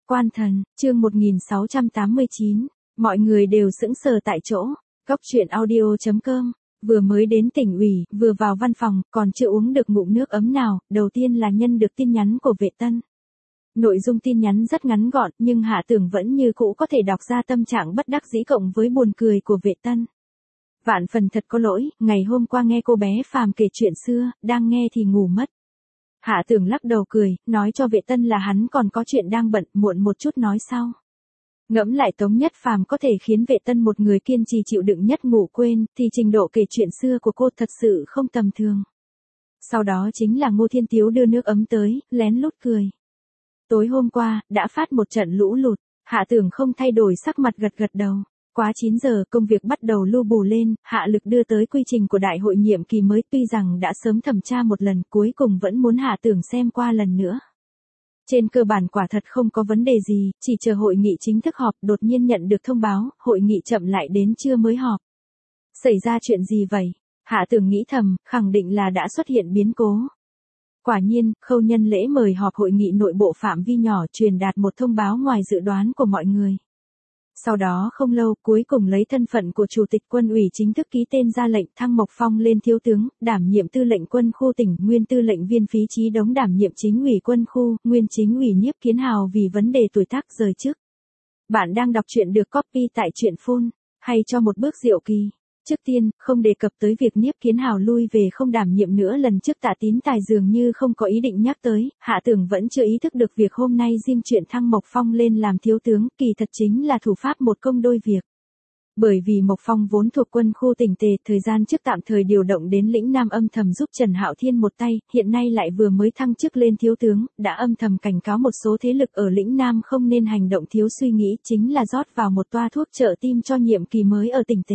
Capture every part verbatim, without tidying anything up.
Quan thần, chương một nghìn sáu trăm tám mươi chín, mọi người đều sững sờ tại chỗ. Cốc truyện audio chấm com, vừa mới đến tỉnh ủy, vừa vào văn phòng, còn chưa uống được ngụm nước ấm nào, đầu tiên là nhân được tin nhắn của Vệ Tân. Nội dung tin nhắn rất ngắn gọn, nhưng Hạ Tưởng vẫn như cũ có thể đọc ra tâm trạng bất đắc dĩ cộng với buồn cười của Vệ Tân. Vạn phần thật có lỗi, ngày hôm qua nghe cô bé Phàm kể chuyện xưa, đang nghe thì ngủ mất. Hạ Tưởng lắc đầu cười, nói cho Vệ Tân là hắn còn có chuyện đang bận, muộn một chút nói sau. Ngẫm lại Tống Nhất Phàm có thể khiến Vệ Tân một người kiên trì chịu đựng nhất ngủ quên, thì trình độ kể chuyện xưa của cô thật sự không tầm thường. Sau đó chính là Ngô Thiên Tiếu đưa nước ấm tới, lén lút cười. Tối hôm qua, đã phát một trận lũ lụt, Hạ Tưởng không thay đổi sắc mặt gật gật đầu. Quá chín giờ, công việc bắt đầu lu bù lên, Hạ Lực đưa tới quy trình của đại hội nhiệm kỳ mới, tuy rằng đã sớm thẩm tra một lần, cuối cùng vẫn muốn Hạ Tưởng xem qua lần nữa. Trên cơ bản quả thật không có vấn đề gì, chỉ chờ hội nghị chính thức họp, đột nhiên nhận được thông báo, hội nghị chậm lại đến trưa mới họp. Xảy ra chuyện gì vậy? Hạ Tưởng nghĩ thầm, khẳng định là đã xuất hiện biến cố. Quả nhiên, Khâu Nhân Lễ mời họp hội nghị nội bộ phạm vi nhỏ, truyền đạt một thông báo ngoài dự đoán của mọi người. Sau đó không lâu, cuối cùng lấy thân phận của Chủ tịch Quân ủy chính thức ký tên ra lệnh thăng Mộc Phong lên thiếu tướng, đảm nhiệm tư lệnh quân khu tỉnh, nguyên tư lệnh viên Phí Chí Đống đảm nhiệm chính ủy quân khu, nguyên chính ủy Nhiếp Kiến Hào vì vấn đề tuổi tác rời chức. Bạn đang đọc truyện được copy tại truyện phone, hay cho một bước diệu kỳ. Trước tiên, không đề cập tới việc Nhiếp Kiến Hào lui về không đảm nhiệm nữa lần trước, Tạ Tín Tài dường như không có ý định nhắc tới, Hạ Tưởng vẫn chưa ý thức được việc hôm nay riêng chuyện thăng Mộc Phong lên làm thiếu tướng, kỳ thật chính là thủ pháp một công đôi việc. Bởi vì Mộc Phong vốn thuộc quân khu tỉnh Tề, thời gian trước tạm thời điều động đến lĩnh Nam âm thầm giúp Trần Hạo Thiên một tay, hiện nay lại vừa mới thăng chức lên thiếu tướng, đã âm thầm cảnh cáo một số thế lực ở lĩnh Nam không nên hành động thiếu suy nghĩ, chính là rót vào một toa thuốc trợ tim cho nhiệm kỳ mới ở tỉnh Tề.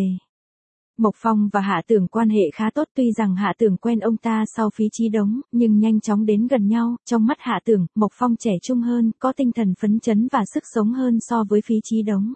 Mộc Phong và Hạ Tưởng quan hệ khá tốt, tuy rằng Hạ Tưởng quen ông ta sau Phí Chí Đống, nhưng nhanh chóng đến gần nhau, trong mắt Hạ Tưởng, Mộc Phong trẻ trung hơn, có tinh thần phấn chấn và sức sống hơn so với Phí Chí Đống.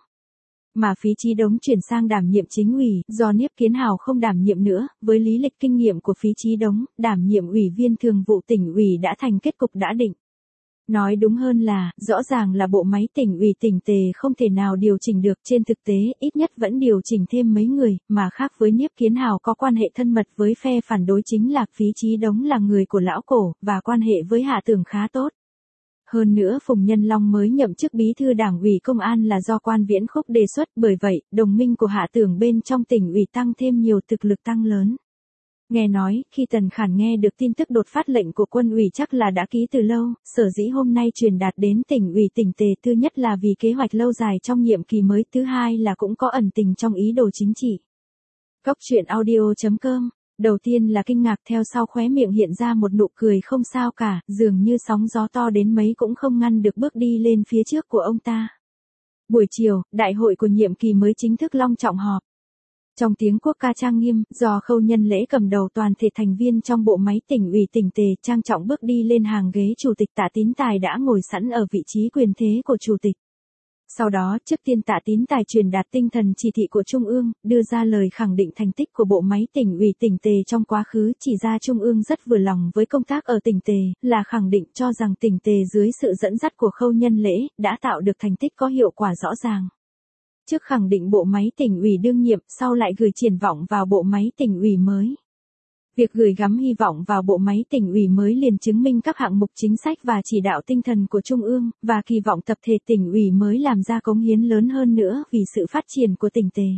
Mà Phí Chí Đống chuyển sang đảm nhiệm chính ủy, do Nhiếp Kiến Hào không đảm nhiệm nữa, với lý lịch kinh nghiệm của Phí Chí Đống, đảm nhiệm ủy viên thường vụ tỉnh ủy đã thành kết cục đã định. Nói đúng hơn là, rõ ràng là bộ máy tỉnh ủy tỉnh Tề không thể nào điều chỉnh được, trên thực tế, ít nhất vẫn điều chỉnh thêm mấy người, mà khác với Nhiếp Kiến Hào có quan hệ thân mật với phe phản đối chính là Phí Chí Đống là người của lão cổ, và quan hệ với Hạ Tưởng khá tốt. Hơn nữa Phùng Nhân Long mới nhậm chức bí thư đảng ủy công an là do Quan Viễn Khúc đề xuất, bởi vậy, đồng minh của Hạ Tưởng bên trong tỉnh ủy tăng thêm nhiều, thực lực tăng lớn. Nghe nói, khi Tần Khản nghe được tin tức đột phát lệnh của quân ủy chắc là đã ký từ lâu, sở dĩ hôm nay truyền đạt đến tỉnh ủy tỉnh Tề, thứ nhất là vì kế hoạch lâu dài trong nhiệm kỳ mới, thứ hai là cũng có ẩn tình trong ý đồ chính trị. Cốc truyện audio chấm com, đầu tiên là kinh ngạc, theo sau khóe miệng hiện ra một nụ cười không sao cả, dường như sóng gió to đến mấy cũng không ngăn được bước đi lên phía trước của ông ta. Buổi chiều, đại hội của nhiệm kỳ mới chính thức long trọng họp. Trong tiếng quốc ca trang nghiêm, do Khâu Nhân Lễ cầm đầu, toàn thể thành viên trong bộ máy tỉnh ủy tỉnh Tề trang trọng bước đi lên hàng ghế chủ tịch. Tạ Tín Tài đã ngồi sẵn ở vị trí quyền thế của chủ tịch. Sau đó, trước tiên Tạ Tín Tài truyền đạt tinh thần chỉ thị của Trung ương, đưa ra lời khẳng định thành tích của bộ máy tỉnh ủy tỉnh Tề trong quá khứ, chỉ ra Trung ương rất vừa lòng với công tác ở tỉnh Tề, là khẳng định cho rằng tỉnh Tề dưới sự dẫn dắt của Khâu Nhân Lễ, đã tạo được thành tích có hiệu quả rõ ràng. Trước khẳng định bộ máy tỉnh ủy đương nhiệm, sau lại gửi triển vọng vào bộ máy tỉnh ủy mới. Việc gửi gắm hy vọng vào bộ máy tỉnh ủy mới liền chứng minh các hạng mục chính sách và chỉ đạo tinh thần của Trung ương, và kỳ vọng tập thể tỉnh ủy mới làm ra cống hiến lớn hơn nữa vì sự phát triển của tỉnh Tề.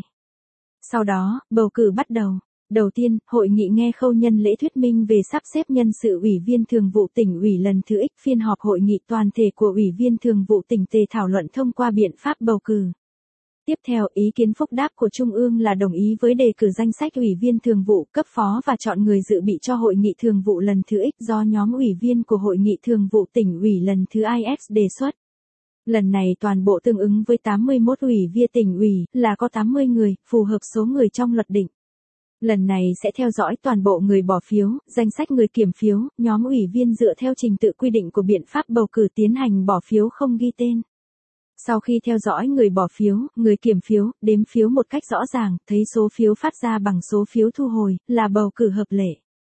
Sau đó, bầu cử bắt đầu. Đầu tiên, hội nghị nghe Khâu Nhân Lễ thuyết minh về sắp xếp nhân sự ủy viên thường vụ tỉnh ủy lần thứ X, phiên họp hội nghị toàn thể của ủy viên thường vụ tỉnh Tề thảo luận thông qua biện pháp bầu cử. Tiếp theo, ý kiến phúc đáp của Trung ương là đồng ý với đề cử danh sách ủy viên thường vụ, cấp phó và chọn người dự bị cho hội nghị thường vụ lần thứ X do nhóm ủy viên của hội nghị thường vụ tỉnh ủy lần thứ I X đề xuất. Lần này toàn bộ tương ứng với tám mươi mốt ủy viên tỉnh ủy, là có tám mươi người, phù hợp số người trong luật định. Lần này sẽ theo dõi toàn bộ người bỏ phiếu, danh sách người kiểm phiếu, nhóm ủy viên dựa theo trình tự quy định của biện pháp bầu cử tiến hành bỏ phiếu không ghi tên. Sau khi theo dõi người bỏ phiếu, người kiểm phiếu, đếm phiếu một cách rõ ràng, thấy số phiếu phát ra bằng số phiếu thu hồi, là bầu cử hợp lệ.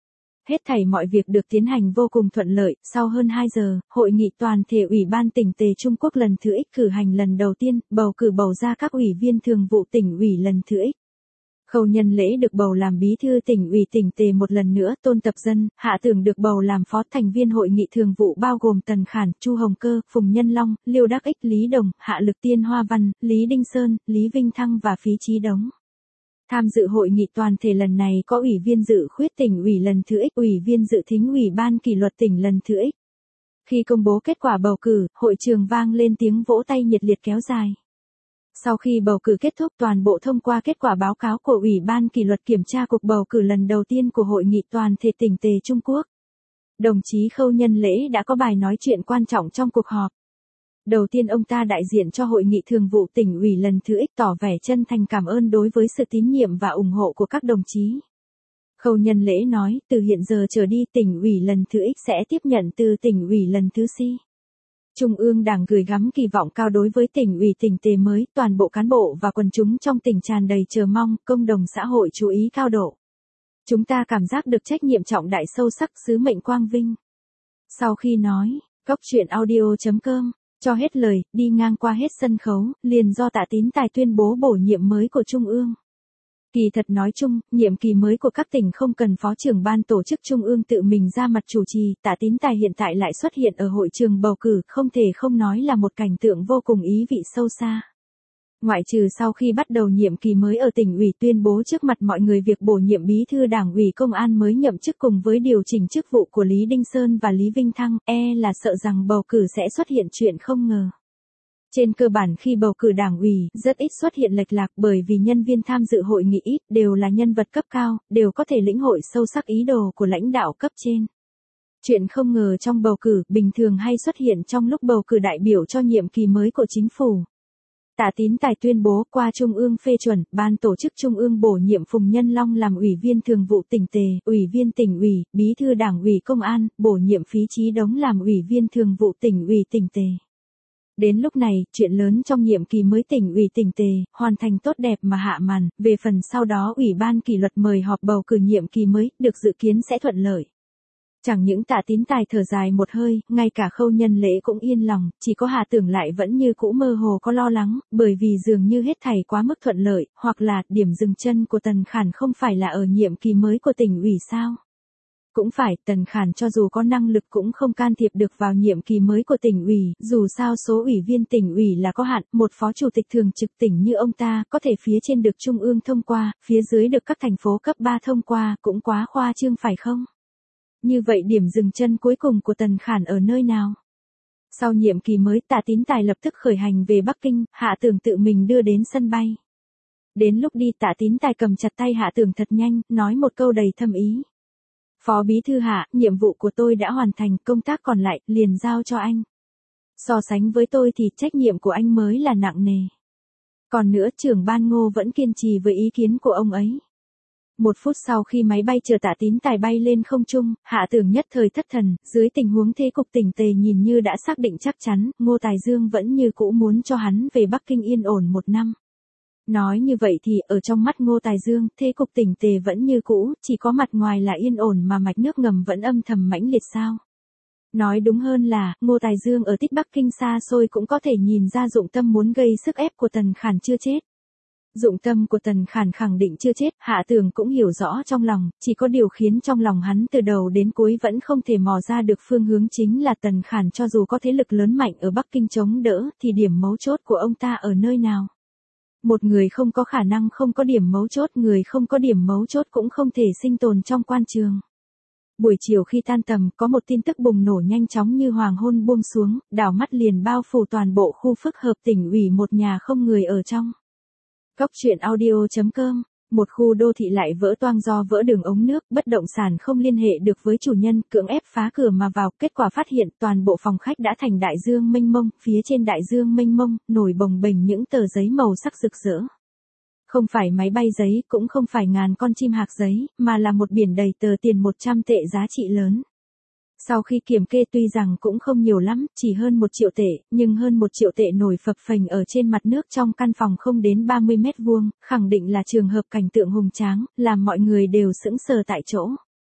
Hết thảy mọi việc được tiến hành vô cùng thuận lợi, sau hơn hai giờ, hội nghị toàn thể Ủy ban tỉnh Tề Trung Quốc lần thứ X cử hành lần đầu tiên, bầu cử bầu ra các ủy viên thường vụ tỉnh ủy lần thứ X. Khâu Nhân Lễ được bầu làm bí thư tỉnh ủy tỉnh Tề một lần nữa, Tôn Tập Dân, Hạ Tưởng được bầu làm phó thành viên hội nghị thường vụ bao gồm Tần Khản, Chu Hồng Cơ, Phùng Nhân Long, Liêu Đắc Ích, Lý Đồng, Hạ Lực Tiên Hoa Văn, Lý Đinh Sơn, Lý Vinh Thăng và Phí Chí Đống. Tham dự hội nghị toàn thể lần này có ủy viên dự khuyết tỉnh ủy lần thứ X, ủy viên dự thính ủy ban kỷ luật tỉnh lần thứ X. Khi công bố kết quả bầu cử, hội trường vang lên tiếng vỗ tay nhiệt liệt kéo dài. Sau khi bầu cử kết thúc, toàn bộ thông qua kết quả báo cáo của Ủy ban kỷ luật kiểm tra cuộc bầu cử lần đầu tiên của hội nghị toàn thể tỉnh Tề Trung Quốc. Đồng chí Khâu Nhân Lễ đã có bài nói chuyện quan trọng trong cuộc họp. Đầu tiên ông ta đại diện cho hội nghị thường vụ tỉnh ủy lần thứ X tỏ vẻ chân thành cảm ơn đối với sự tín nhiệm và ủng hộ của các đồng chí. Khâu Nhân Lễ nói, từ hiện giờ trở đi tỉnh ủy lần thứ X sẽ tiếp nhận từ tỉnh ủy lần thứ C. Trung ương Đảng gửi gắm kỳ vọng cao đối với tỉnh ủy tỉnh Tề mới, toàn bộ cán bộ và quần chúng trong tỉnh tràn đầy chờ mong, cộng đồng xã hội chú ý cao độ. Chúng ta cảm giác được trách nhiệm trọng đại sâu sắc, sứ mệnh quang vinh. Sau khi nói, Cóc Truyện Audio chấm com, cho hết lời, đi ngang qua hết sân khấu, liền do Tạ Tín Tài tuyên bố bổ nhiệm mới của Trung ương. Kỳ thật nói chung, nhiệm kỳ mới của các tỉnh không cần phó trưởng ban tổ chức Trung ương tự mình ra mặt chủ trì, Tạ Tín Tài hiện tại lại xuất hiện ở hội trường bầu cử, không thể không nói là một cảnh tượng vô cùng ý vị sâu xa. Ngoại trừ sau khi bắt đầu nhiệm kỳ mới ở tỉnh ủy tuyên bố trước mặt mọi người việc bổ nhiệm bí thư Đảng ủy Công an mới nhậm chức cùng với điều chỉnh chức vụ của Lý Đinh Sơn và Lý Vinh Thăng, e là sợ rằng bầu cử sẽ xuất hiện chuyện không ngờ. Trên cơ bản khi bầu cử Đảng ủy, rất ít xuất hiện lệch lạc bởi vì nhân viên tham dự hội nghị ít, đều là nhân vật cấp cao, đều có thể lĩnh hội sâu sắc ý đồ của lãnh đạo cấp trên. Chuyện không ngờ trong bầu cử, bình thường hay xuất hiện trong lúc bầu cử đại biểu cho nhiệm kỳ mới của chính phủ. Tạ Tín Tài tuyên bố qua Trung ương phê chuẩn, ban tổ chức Trung ương bổ nhiệm Phùng Nhân Long làm ủy viên thường vụ tỉnh Tề, ủy viên tỉnh ủy, bí thư Đảng ủy Công an, bổ nhiệm Phí Chí Đống làm ủy viên thường vụ tỉnh ủy tỉnh Tề. Đến lúc này, chuyện lớn trong nhiệm kỳ mới tỉnh ủy tỉnh Tề, hoàn thành tốt đẹp mà hạ màn, về phần sau đó Ủy ban kỷ luật mời họp bầu cử nhiệm kỳ mới, được dự kiến sẽ thuận lợi. Chẳng những Tạ Tín Tài thở dài một hơi, ngay cả Khâu Nhân Lễ cũng yên lòng, chỉ có Hạ Tưởng lại vẫn như cũ mơ hồ có lo lắng, bởi vì dường như hết thảy quá mức thuận lợi, hoặc là điểm dừng chân của Tần Khản không phải là ở nhiệm kỳ mới của tỉnh ủy sao? Cũng phải, Tần Khản cho dù có năng lực cũng không can thiệp được vào nhiệm kỳ mới của tỉnh ủy, dù sao số ủy viên tỉnh ủy là có hạn, một phó chủ tịch thường trực tỉnh như ông ta, có thể phía trên được Trung ương thông qua, phía dưới được các thành phố cấp ba thông qua, cũng quá khoa trương phải không? Như vậy điểm dừng chân cuối cùng của Tần Khản ở nơi nào? Sau nhiệm kỳ mới, Tạ Tín Tài lập tức khởi hành về Bắc Kinh, Hạ Tưởng tự mình đưa đến sân bay. Đến lúc đi Tạ Tín Tài cầm chặt tay Hạ Tưởng thật nhanh, nói một câu đầy thâm ý. Phó Bí thư Hạ, nhiệm vụ của tôi đã hoàn thành, công tác còn lại, liền giao cho anh. So sánh với tôi thì trách nhiệm của anh mới là nặng nề. Còn nữa, trưởng ban Ngô vẫn kiên trì với ý kiến của ông ấy. Một phút sau khi máy bay chở Tạ Tín Tài bay lên không trung, Hạ Tưởng nhất thời thất thần, dưới tình huống thế cục tỉnh Tề nhìn như đã xác định chắc chắn, Ngô Tài Dương vẫn như cũ muốn cho hắn về Bắc Kinh yên ổn một năm. Nói như vậy thì, ở trong mắt Ngô Tài Dương, thế cục tỉnh Tề vẫn như cũ, chỉ có mặt ngoài là yên ổn mà mạch nước ngầm vẫn âm thầm mãnh liệt sao. Nói đúng hơn là, Ngô Tài Dương ở tít Bắc Kinh xa xôi cũng có thể nhìn ra dụng tâm muốn gây sức ép của Tần Khản chưa chết. Dụng tâm của Tần Khản khẳng định chưa chết, Hạ Tưởng cũng hiểu rõ trong lòng, chỉ có điều khiến trong lòng hắn từ đầu đến cuối vẫn không thể mò ra được phương hướng chính là Tần Khản cho dù có thế lực lớn mạnh ở Bắc Kinh chống đỡ, thì điểm mấu chốt của ông ta ở nơi nào? Một người không có khả năng không có điểm mấu chốt, người không có điểm mấu chốt cũng không thể sinh tồn trong quan trường. Buổi chiều khi tan tầm, có một tin tức bùng nổ nhanh chóng như hoàng hôn buông xuống, đảo mắt liền bao phủ toàn bộ khu phức hợp tỉnh ủy một nhà không người ở trong. Cóc Truyện Audio chấm com, một khu đô thị lại vỡ toang do vỡ đường ống nước, bất động sản không liên hệ được với chủ nhân, cưỡng ép phá cửa mà vào, kết quả phát hiện toàn bộ phòng khách đã thành đại dương mênh mông, phía trên đại dương mênh mông, nổi bồng bềnh những tờ giấy màu sắc rực rỡ. Không phải máy bay giấy, cũng không phải ngàn con chim hạc giấy, mà là một biển đầy tờ tiền một trăm tệ giá trị lớn. Sau khi kiểm kê tuy rằng cũng không nhiều lắm, chỉ hơn một triệu tệ, nhưng hơn một triệu tệ nổi phập phềnh ở trên mặt nước trong căn phòng không đến ba mươi mét vuông, khẳng định là trường hợp cảnh tượng hùng tráng, làm mọi người đều sững sờ tại chỗ.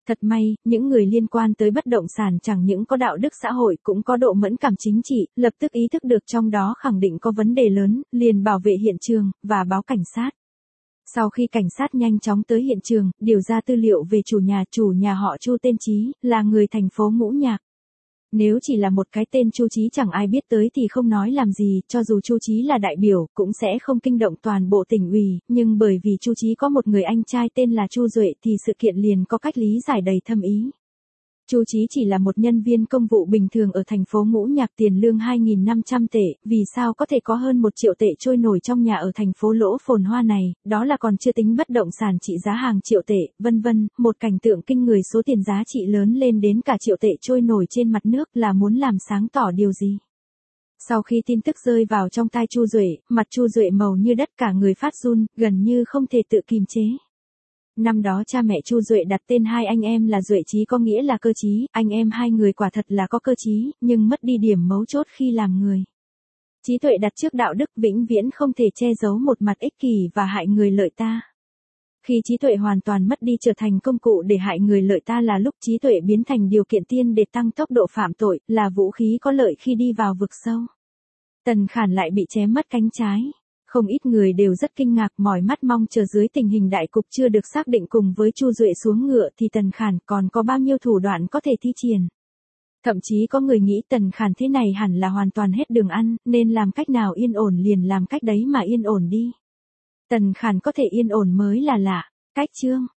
Thật may, những người liên quan tới bất động sản chẳng những có đạo đức xã hội cũng có độ mẫn cảm chính trị, lập tức ý thức được trong đó khẳng định có vấn đề lớn, liền bảo vệ hiện trường, và báo cảnh sát. Sau khi cảnh sát nhanh chóng tới hiện trường, điều ra tư liệu về chủ nhà, chủ nhà họ Chu tên Chí, là người thành phố Ngũ Nhạc. Nếu chỉ là một cái tên Chu Chí chẳng ai biết tới thì không nói làm gì, cho dù Chu Chí là đại biểu, cũng sẽ không kinh động toàn bộ tỉnh ủy, nhưng bởi vì Chu Chí có một người anh trai tên là Chu Duệ thì sự kiện liền có cách lý giải đầy thâm ý. Chu Chí chỉ là một nhân viên công vụ bình thường ở thành phố Ngũ Nhạc, tiền lương hai nghìn năm trăm tệ, vì sao có thể có hơn một triệu tệ trôi nổi trong nhà ở thành phố lỗ phồn hoa này, đó là còn chưa tính bất động sản trị giá hàng triệu tệ, vân vân, một cảnh tượng kinh người, số tiền giá trị lớn lên đến cả triệu tệ trôi nổi trên mặt nước, là muốn làm sáng tỏ điều gì. Sau khi tin tức rơi vào trong tai Chu Duệ, mặt Chu Duệ màu như đất, cả người phát run, gần như không thể tự kìm chế. Năm đó cha mẹ Chu Duệ đặt tên hai anh em là Duệ Chí, có nghĩa là cơ trí, anh em hai người quả thật là có cơ trí, nhưng mất đi điểm mấu chốt khi làm người. Trí tuệ đặt trước đạo đức, vĩnh viễn không thể che giấu một mặt ích kỷ và hại người lợi ta. Khi trí tuệ hoàn toàn mất đi, trở thành công cụ để hại người lợi ta, là lúc trí tuệ biến thành điều kiện tiên để tăng tốc độ phạm tội, là vũ khí có lợi khi đi vào vực sâu. Tần Khản lại bị chém mất cánh trái. Không ít người đều rất kinh ngạc, mỏi mắt mong chờ dưới tình hình đại cục chưa được xác định, cùng với Chu Duệ xuống ngựa thì Tần Khản còn có bao nhiêu thủ đoạn có thể thi triển. Thậm chí có người nghĩ Tần Khản thế này hẳn là hoàn toàn hết đường ăn, nên làm cách nào yên ổn liền làm cách đấy mà yên ổn đi. Tần Khản có thể yên ổn mới là lạ. Cách chương